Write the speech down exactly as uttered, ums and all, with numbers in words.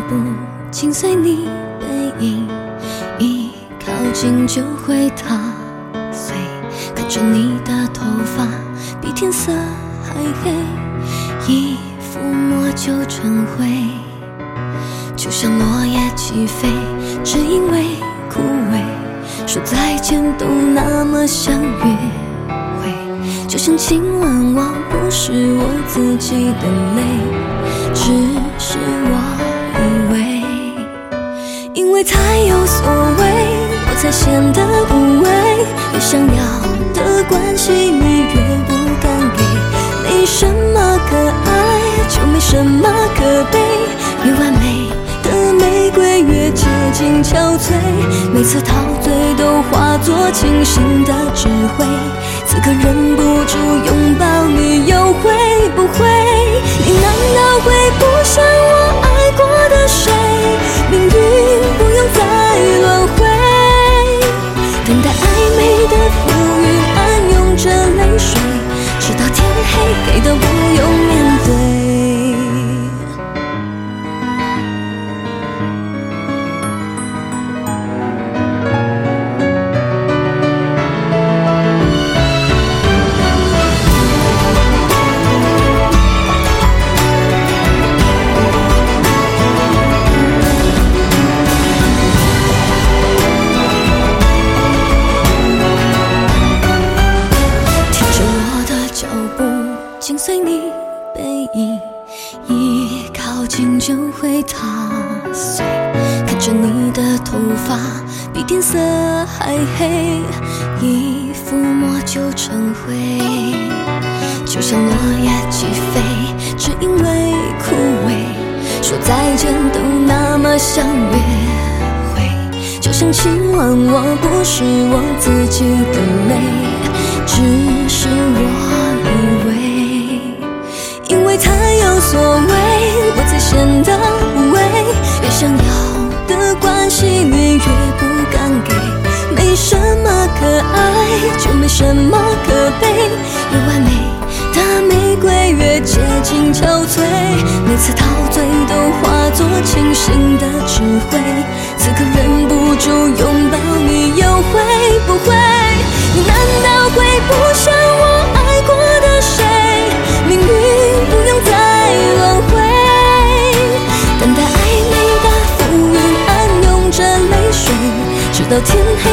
步紧随你背影，一靠近就会踏碎。看着你的头发比天色还黑，一抚摸就成灰，就像落叶起飞，只因为枯萎。说再见都那么想约会，就像亲吻我不是我自己的泪，只是我以为，因为太有所谓，我才显得无畏。越想要的关系你越不敢给，没什么可爱就没什么可悲，越完美的玫瑰越接近憔悴，每次陶醉都化作清醒的智慧，此刻忍不住拥抱你，又会不会？你难道会不像我爱过的谁？命运不用再轮回，等待暧昧的浮云，暗涌着泪水，直到天黑，黑到不用面对。紧随你背影，一靠近就会踏碎。看着你的头发比天色还黑，一抚摸就成灰，就像落叶起飞，只因为枯萎。说再见都那么想约会，就像亲吻我不是我自己的泪，只是我以为。因为太有所谓，我才显得无畏。越想要的关系你越不敢给，没什么可爱就没什么可悲，越完美的玫瑰越接近憔悴，每次陶醉都化作清醒的智慧，此刻忍不住拥抱你，又会不会？你难道会不像我爱过的谁？命运不用再轮回，等待暧昧的浮云，暗涌着泪水，直到天黑，